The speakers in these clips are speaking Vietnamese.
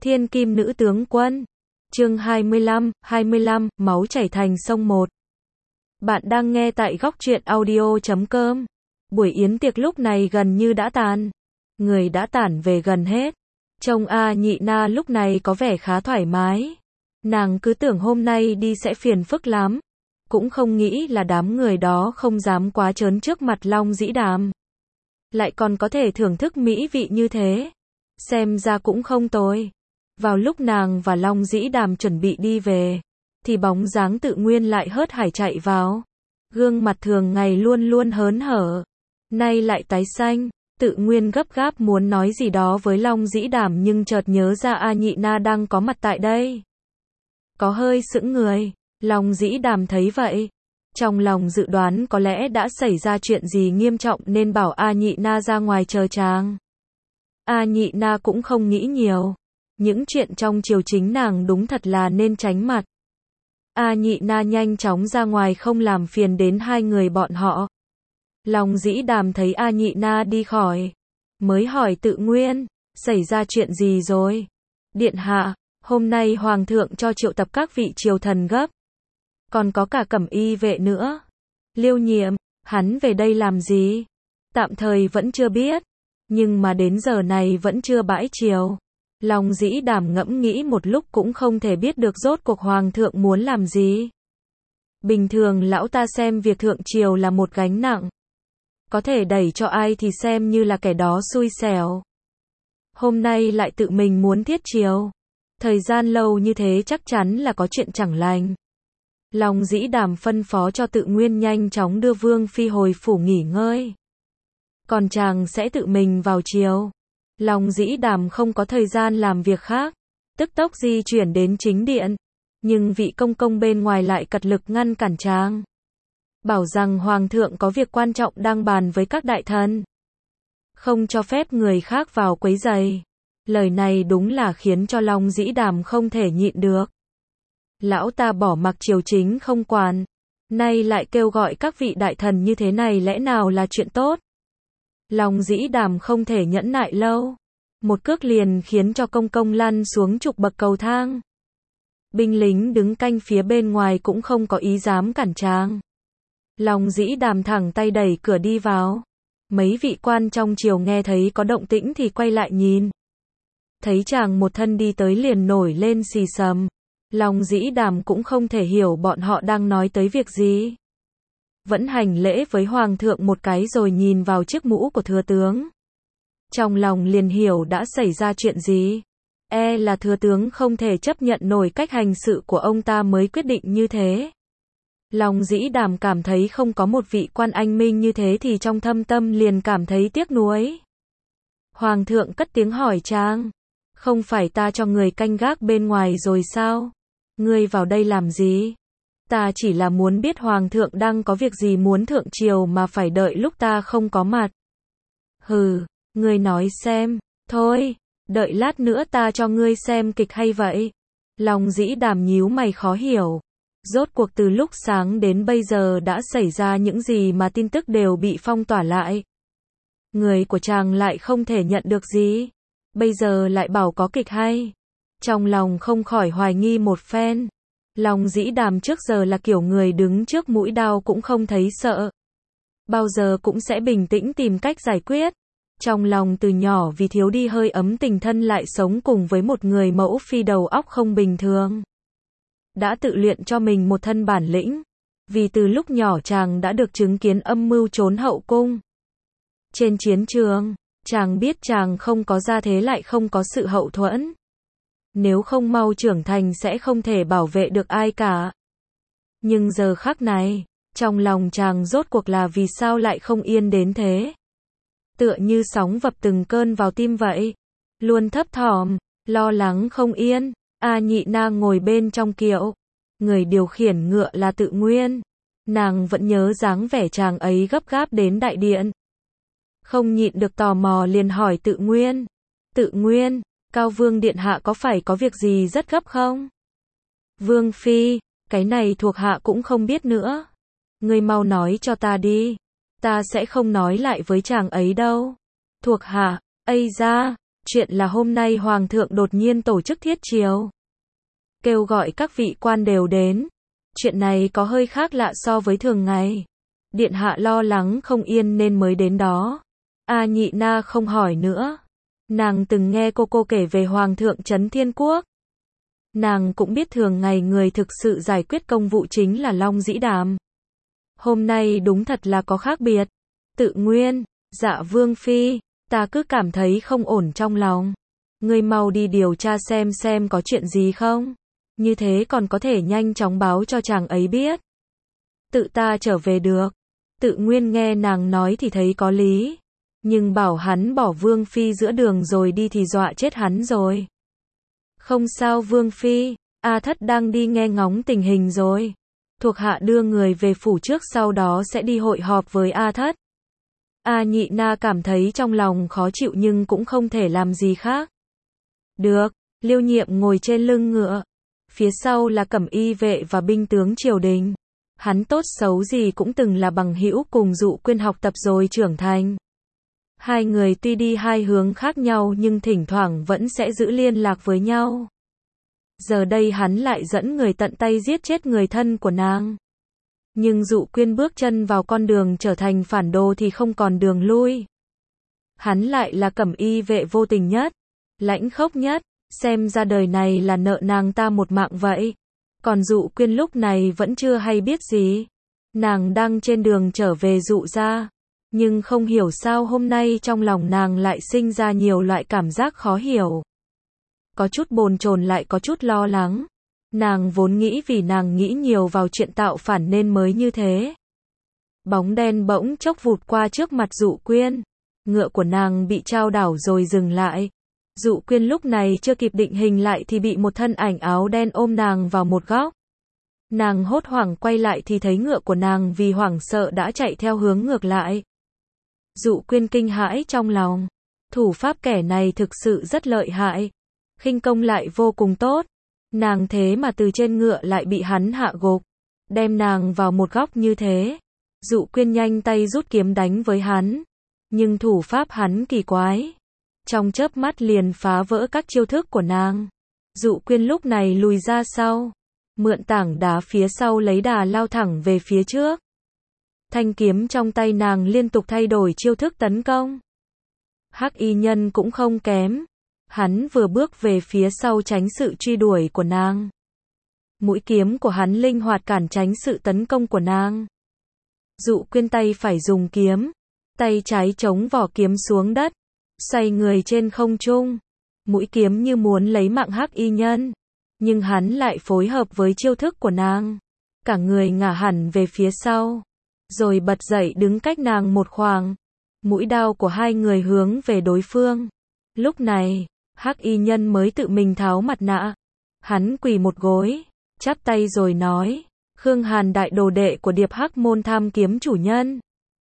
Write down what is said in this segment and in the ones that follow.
Thiên Kim Nữ Tướng Quân. Chương 25, máu chảy thành sông 1. Bạn đang nghe tại góc truyện audio.com. Buổi yến tiệc lúc này gần như đã tàn. Người đã tản về gần hết. Trông A Nhị Na lúc này có vẻ khá thoải mái. Nàng cứ tưởng hôm nay đi sẽ phiền phức lắm. Cũng không nghĩ là đám người đó không dám quá trớn trước mặt Long Dĩ Đàm. Lại còn có thể thưởng thức mỹ vị như thế. Xem ra cũng không tồi. Vào lúc nàng và Long Dĩ Đàm chuẩn bị đi về, thì bóng dáng Tự Nguyên lại hớt hải chạy vào. Gương mặt thường ngày luôn luôn hớn hở, nay lại tái xanh. Tự Nguyên gấp gáp muốn nói gì đó với Long Dĩ Đàm nhưng chợt nhớ ra A Nhị Na đang có mặt tại đây. Có hơi sững người. Long Dĩ Đàm thấy vậy, trong lòng dự đoán có lẽ đã xảy ra chuyện gì nghiêm trọng nên bảo A Nhị Na ra ngoài chờ chàng. A Nhị Na cũng không nghĩ nhiều. Những chuyện trong triều chính nàng đúng thật là nên tránh mặt. A Nhị Na nhanh chóng ra ngoài không làm phiền đến hai người bọn họ. Long Dĩ Đàm thấy A Nhị Na đi khỏi, mới hỏi Tự Nguyên, xảy ra chuyện gì rồi? Điện hạ, hôm nay Hoàng thượng cho triệu tập các vị triều thần gấp. Còn có cả Cẩm Y vệ nữa. Liêu Nhiệm, hắn về đây làm gì? Tạm thời vẫn chưa biết. Nhưng mà đến giờ này vẫn chưa bãi triều. Long Dĩ Đàm ngẫm nghĩ một lúc cũng không thể biết được rốt cuộc Hoàng thượng muốn làm gì. Bình thường lão ta xem việc thượng triều là một gánh nặng. Có thể đẩy cho ai thì xem như là kẻ đó xui xẻo. Hôm nay lại tự mình muốn thiết triều. Thời gian lâu như thế chắc chắn là có chuyện chẳng lành. Long Dĩ Đàm phân phó cho Tự Nguyên nhanh chóng đưa Vương Phi hồi phủ nghỉ ngơi. Còn chàng sẽ tự mình vào triều. Long Dĩ Đàm không có thời gian làm việc khác, tức tốc di chuyển đến chính điện. Nhưng vị công công bên ngoài lại cật lực ngăn cản chàng. Bảo rằng Hoàng thượng có việc quan trọng đang bàn với các đại thần. Không cho phép người khác vào quấy rầy. Lời này đúng là khiến cho Long Dĩ Đàm không thể nhịn được. Lão ta bỏ mặc triều chính không quản. Nay lại kêu gọi các vị đại thần như thế này lẽ nào là chuyện tốt? Long Dĩ Đàm không thể nhẫn nại lâu. Một cước liền khiến cho công công lăn xuống chục bậc cầu thang. Binh lính đứng canh phía bên ngoài cũng không có ý dám cản chàng. Long Dĩ Đàm thẳng tay đẩy cửa đi vào. Mấy vị quan trong triều nghe thấy có động tĩnh thì quay lại nhìn. Thấy chàng một thân đi tới liền nổi lên xì xầm. Long Dĩ Đàm cũng không thể hiểu bọn họ đang nói tới việc gì. Vẫn hành lễ với Hoàng thượng một cái rồi nhìn vào chiếc mũ của thừa tướng. Trong lòng liền hiểu đã xảy ra chuyện gì. Là thừa tướng không thể chấp nhận nổi cách hành sự của ông ta mới quyết định như thế. Long Dĩ Đàm cảm thấy không có một vị quan anh minh như thế thì trong thâm tâm liền cảm thấy tiếc nuối. Hoàng thượng cất tiếng hỏi chàng. Không phải ta cho người canh gác bên ngoài rồi sao? Ngươi vào đây làm gì? Ta chỉ là muốn biết Hoàng thượng đang có việc gì muốn thượng triều mà phải đợi lúc ta không có mặt. Hừ, ngươi nói xem. Thôi, đợi lát nữa ta cho ngươi xem kịch hay vậy. Long Dĩ Đàm nhíu mày khó hiểu. Rốt cuộc từ lúc sáng đến bây giờ đã xảy ra những gì mà tin tức đều bị phong tỏa lại. Người của chàng lại không thể nhận được gì. Bây giờ lại bảo có kịch hay. Trong lòng không khỏi hoài nghi một phen. Long Dĩ Đàm trước giờ là kiểu người đứng trước mũi đao cũng không thấy sợ. Bao giờ cũng sẽ bình tĩnh tìm cách giải quyết. Trong lòng từ nhỏ vì thiếu đi hơi ấm tình thân lại sống cùng với một người mẫu phi đầu óc không bình thường. Đã tự luyện cho mình một thân bản lĩnh. Vì từ lúc nhỏ chàng đã được chứng kiến âm mưu trốn hậu cung. Trên chiến trường, chàng biết chàng không có gia thế lại không có sự hậu thuẫn. Nếu không mau trưởng thành sẽ không thể bảo vệ được ai cả. Nhưng giờ khắc này, trong lòng chàng rốt cuộc là vì sao lại không yên đến thế. Tựa như sóng vập từng cơn vào tim vậy. Luôn thấp thỏm, lo lắng không yên. A Nhị Na ngồi bên trong kiệu. Người điều khiển ngựa là Tự Nguyên. Nàng vẫn nhớ dáng vẻ chàng ấy gấp gáp đến đại điện. Không nhịn được tò mò liền hỏi Tự Nguyên. Tự Nguyên, Cao Vương Điện Hạ có phải có việc gì rất gấp không? Vương Phi, cái này thuộc hạ cũng không biết nữa. Ngươi mau nói cho ta đi. Ta sẽ không nói lại với chàng ấy đâu. Thuộc hạ, ây da, Chuyện là hôm nay Hoàng thượng đột nhiên tổ chức thiết triều, kêu gọi các vị quan đều đến. Chuyện này có hơi khác lạ so với thường ngày. Điện hạ lo lắng không yên nên mới đến đó. A Nhị Na không hỏi nữa. Nàng từng nghe cô kể về Hoàng thượng Trấn Thiên Quốc. Nàng cũng biết thường ngày người thực sự giải quyết công vụ chính là Long Dĩ Đàm. Hôm nay đúng thật là có khác biệt. Tự Nguyên, dạ Vương Phi, ta cứ cảm thấy không ổn trong lòng. Ngươi mau đi điều tra xem có chuyện gì không. Như thế còn có thể nhanh chóng báo cho chàng ấy biết. Tự ta trở về được. Tự Nguyên nghe nàng nói thì thấy có lý. Nhưng bảo hắn bỏ Vương Phi giữa đường rồi đi thì dọa chết hắn rồi. Không sao Vương Phi, A Thất đang đi nghe ngóng tình hình rồi. Thuộc hạ đưa người về phủ trước sau đó sẽ đi hội họp với A Thất. A Nhị Na cảm thấy trong lòng khó chịu nhưng cũng không thể làm gì khác. Được, Liêu Nhiệm ngồi trên lưng ngựa. Phía sau là cẩm y vệ và binh tướng triều đình. Hắn tốt xấu gì cũng từng là bằng hữu cùng Dụ Quyên học tập rồi trưởng thành. Hai người tuy đi hai hướng khác nhau nhưng thỉnh thoảng vẫn sẽ giữ liên lạc với nhau. Giờ đây hắn lại dẫn người tận tay giết chết người thân của nàng. Nhưng Dụ Quyên bước chân vào con đường trở thành phản đồ thì không còn đường lui. Hắn lại là cẩm y vệ vô tình nhất, lãnh khốc nhất, xem ra đời này là nợ nàng ta một mạng vậy. Còn Dụ Quyên lúc này vẫn chưa hay biết gì. Nàng đang trên đường trở về Dụ gia. Nhưng không hiểu sao hôm nay trong lòng nàng lại sinh ra nhiều loại cảm giác khó hiểu. Có chút bồn chồn lại có chút lo lắng. Nàng vốn nghĩ vì nàng nghĩ nhiều vào chuyện tạo phản nên mới như thế. Bóng đen bỗng chốc vụt qua trước mặt Dụ Quyên. Ngựa của nàng bị chao đảo rồi dừng lại. Dụ Quyên lúc này chưa kịp định hình lại thì bị một thân ảnh áo đen ôm nàng vào một góc. Nàng hốt hoảng quay lại thì thấy ngựa của nàng vì hoảng sợ đã chạy theo hướng ngược lại. Dụ Quyên kinh hãi trong lòng. Thủ pháp kẻ này thực sự rất lợi hại. Khinh công lại vô cùng tốt. Nàng thế mà từ trên ngựa lại bị hắn hạ gục. Đem nàng vào một góc như thế. Dụ Quyên nhanh tay rút kiếm đánh với hắn. Nhưng thủ pháp hắn kỳ quái. Trong chớp mắt liền phá vỡ các chiêu thức của nàng. Dụ Quyên lúc này lùi ra sau. Mượn tảng đá phía sau lấy đà lao thẳng về phía trước. Thanh kiếm trong tay nàng liên tục thay đổi chiêu thức tấn công. Hắc y nhân cũng không kém. Hắn vừa bước về phía sau tránh sự truy đuổi của nàng. Mũi kiếm của hắn linh hoạt cản tránh sự tấn công của nàng. Dụ Quyên tay phải dùng kiếm. Tay trái chống vỏ kiếm xuống đất. Xoay người trên không trung. Mũi kiếm như muốn lấy mạng hắc y nhân. Nhưng hắn lại phối hợp với chiêu thức của nàng. Cả người ngả hẳn về phía sau. Rồi bật dậy đứng cách nàng một khoảng. Mũi đao của hai người hướng về đối phương. Lúc này, hắc y nhân mới tự mình tháo mặt nạ. Hắn quỳ một gối, chắp tay rồi nói, Khương Hàn đại đồ đệ của Điệp Hắc môn tham kiếm chủ nhân.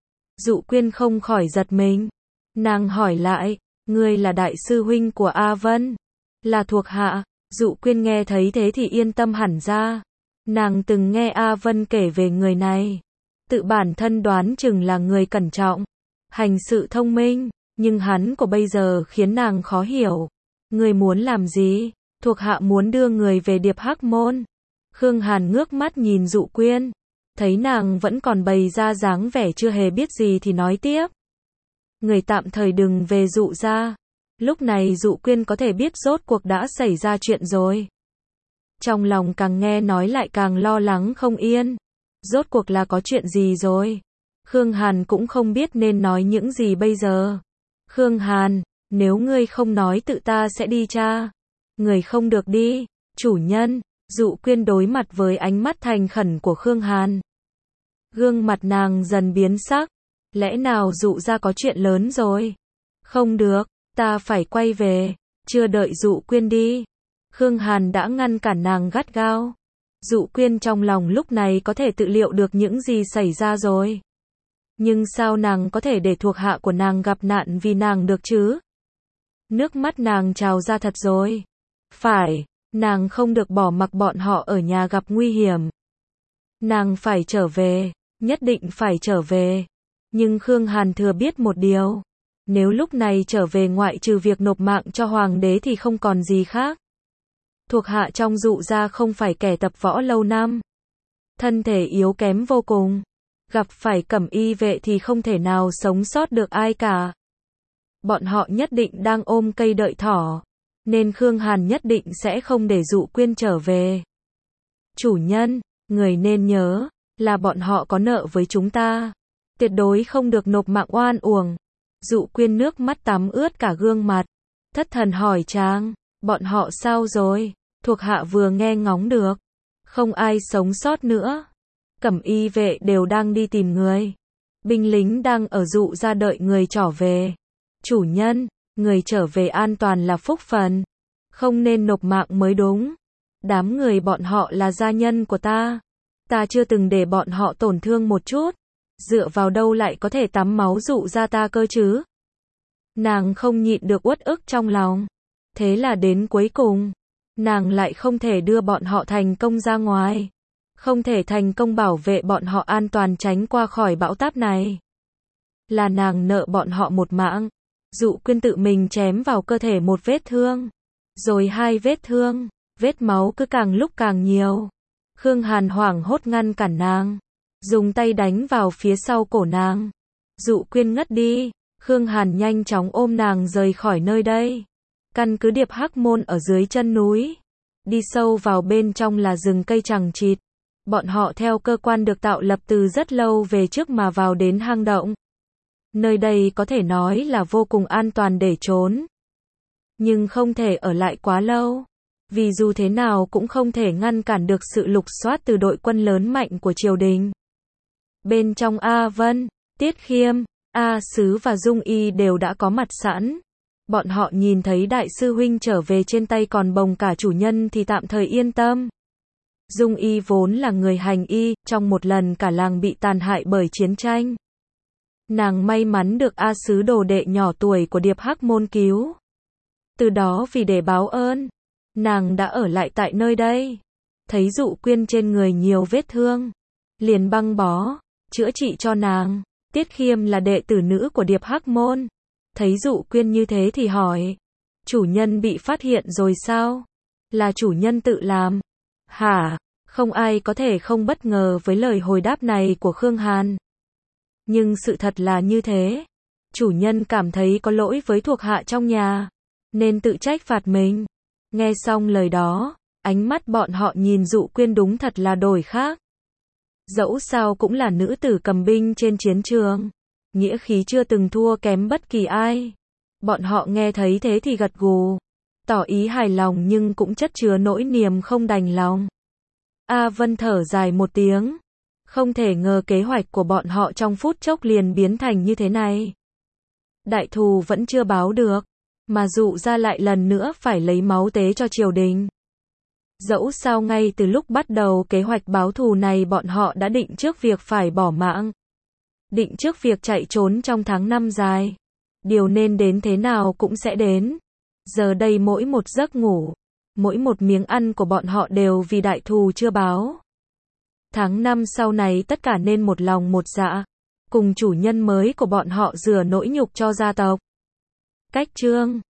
Dụ Quyên không khỏi giật mình. Nàng hỏi lại, ngươi là đại sư huynh của A Vân? Là thuộc hạ. Dụ Quyên nghe thấy thế thì yên tâm hẳn ra. Nàng từng nghe A Vân kể về người này. Tự bản thân đoán chừng là người cẩn trọng, hành sự thông minh, nhưng hắn của bây giờ khiến nàng khó hiểu. Người muốn làm gì? Thuộc hạ muốn đưa người về Điệp Hắc môn. Khương Hàn ngước mắt nhìn Dụ Quyên, thấy nàng vẫn còn bày ra dáng vẻ chưa hề biết gì thì nói tiếp. Người tạm thời đừng về Dụ gia. Lúc này Dụ Quyên có thể biết rốt cuộc đã xảy ra chuyện rồi. Trong lòng càng nghe nói lại càng lo lắng không yên. Rốt cuộc là có chuyện gì rồi? Khương Hàn cũng không biết nên nói những gì bây giờ. Khương Hàn, nếu ngươi không nói tự ta sẽ đi tra. Người không được đi. Chủ nhân. Dụ Quyên đối mặt với ánh mắt thành khẩn của Khương Hàn. Gương mặt nàng dần biến sắc. Lẽ nào Dụ gia có chuyện lớn rồi? Không được, ta phải quay về. Chưa đợi Dụ Quyên đi, Khương Hàn đã ngăn cản nàng gắt gao. Dụ Quyên trong lòng lúc này có thể tự liệu được những gì xảy ra rồi. Nhưng sao nàng có thể để thuộc hạ của nàng gặp nạn vì nàng được chứ? Nước mắt nàng trào ra thật rồi. Phải, nàng không được bỏ mặc bọn họ ở nhà gặp nguy hiểm. Nàng phải trở về, nhất định phải trở về. Nhưng Khương Hàn thừa biết một điều. Nếu lúc này trở về ngoại trừ việc nộp mạng cho hoàng đế thì không còn gì khác. Thuộc hạ trong dụ gia không phải kẻ tập võ lâu năm. Thân thể yếu kém vô cùng. Gặp phải cẩm y vệ thì không thể nào sống sót được ai cả. Bọn họ nhất định đang ôm cây đợi thỏ. Nên Khương Hàn nhất định sẽ không để Dụ Quyên trở về. Chủ nhân, người nên nhớ, là bọn họ có nợ với chúng ta. Tuyệt đối không được nộp mạng oan uổng. Dụ Quyên nước mắt tắm ướt cả gương mặt. Thất thần hỏi Tráng, bọn họ sao rồi? Thuộc hạ vừa nghe ngóng được. Không ai sống sót nữa. Cẩm y vệ đều đang đi tìm người. Binh lính đang ở Dụ gia đợi người trở về. Chủ nhân, người trở về an toàn là phúc phần. Không nên nộp mạng mới đúng. Đám người bọn họ là gia nhân của ta. Ta chưa từng để bọn họ tổn thương một chút. Dựa vào đâu lại có thể tắm máu Dụ gia ta cơ chứ? Nàng không nhịn được uất ức trong lòng. Thế là đến cuối cùng, nàng lại không thể đưa bọn họ thành công ra ngoài. Không thể thành công bảo vệ bọn họ an toàn tránh qua khỏi bão táp này. Là nàng nợ bọn họ một mạng. Dụ Quyên tự mình chém vào cơ thể một vết thương. Rồi 2 vết thương. Vết máu cứ càng lúc càng nhiều. Khương Hàn hoảng hốt ngăn cản nàng. Dùng tay đánh vào phía sau cổ nàng. Dụ Quyên ngất đi. Khương Hàn nhanh chóng ôm nàng rời khỏi nơi đây. Căn cứ Điệp Hắc Môn ở dưới chân núi. Đi sâu vào bên trong là rừng cây chằng chịt. Bọn họ theo cơ quan được tạo lập từ rất lâu về trước mà vào đến hang động. Nơi đây có thể nói là vô cùng an toàn để trốn. Nhưng không thể ở lại quá lâu. Vì dù thế nào cũng không thể ngăn cản được sự lục soát từ đội quân lớn mạnh của triều đình. Bên trong A Vân, Tiết Khiêm, A Sứ và Dung Y đều đã có mặt sẵn. Bọn họ nhìn thấy đại sư huynh trở về trên tay còn bồng cả chủ nhân thì tạm thời yên tâm. Dung Y vốn là người hành y, trong một lần cả làng bị tàn hại bởi chiến tranh. Nàng may mắn được A Sứ đồ đệ nhỏ tuổi của Điệp Hắc Môn cứu. Từ đó vì để báo ơn, nàng đã ở lại tại nơi đây. Thấy Dụ Quyên trên người nhiều vết thương, liền băng bó, chữa trị cho nàng. Tiết Khiêm là đệ tử nữ của Điệp Hắc Môn. Thấy Dụ Quyên như thế thì hỏi, chủ nhân bị phát hiện rồi sao? Là chủ nhân tự làm. Hả? Không ai có thể không bất ngờ với lời hồi đáp này của Khương Hàn. Nhưng sự thật là như thế. Chủ nhân cảm thấy có lỗi với thuộc hạ trong nhà, nên tự trách phạt mình. Nghe xong lời đó, ánh mắt bọn họ nhìn Dụ Quyên đúng thật là đổi khác. Dẫu sao cũng là nữ tử cầm binh trên chiến trường. Nghĩa khí chưa từng thua kém bất kỳ ai. Bọn họ nghe thấy thế thì gật gù. Tỏ ý hài lòng nhưng cũng chất chứa nỗi niềm không đành lòng. A Vân thở dài một tiếng. Không thể ngờ kế hoạch của bọn họ trong phút chốc liền biến thành như thế này. Đại thù vẫn chưa báo được, mà Dụ gia lại lần nữa phải lấy máu tế cho triều đình. Dẫu sao ngay từ lúc bắt đầu kế hoạch báo thù này bọn họ đã định trước việc phải bỏ mạng. Định trước việc chạy trốn trong tháng 5 dài. Điều nên đến thế nào cũng sẽ đến. Giờ đây mỗi một giấc ngủ, mỗi một miếng ăn của bọn họ đều vì đại thù chưa báo. Tháng 5 sau này tất cả nên một lòng một dạ, cùng chủ nhân mới của bọn họ rửa nỗi nhục cho gia tộc. Cách chương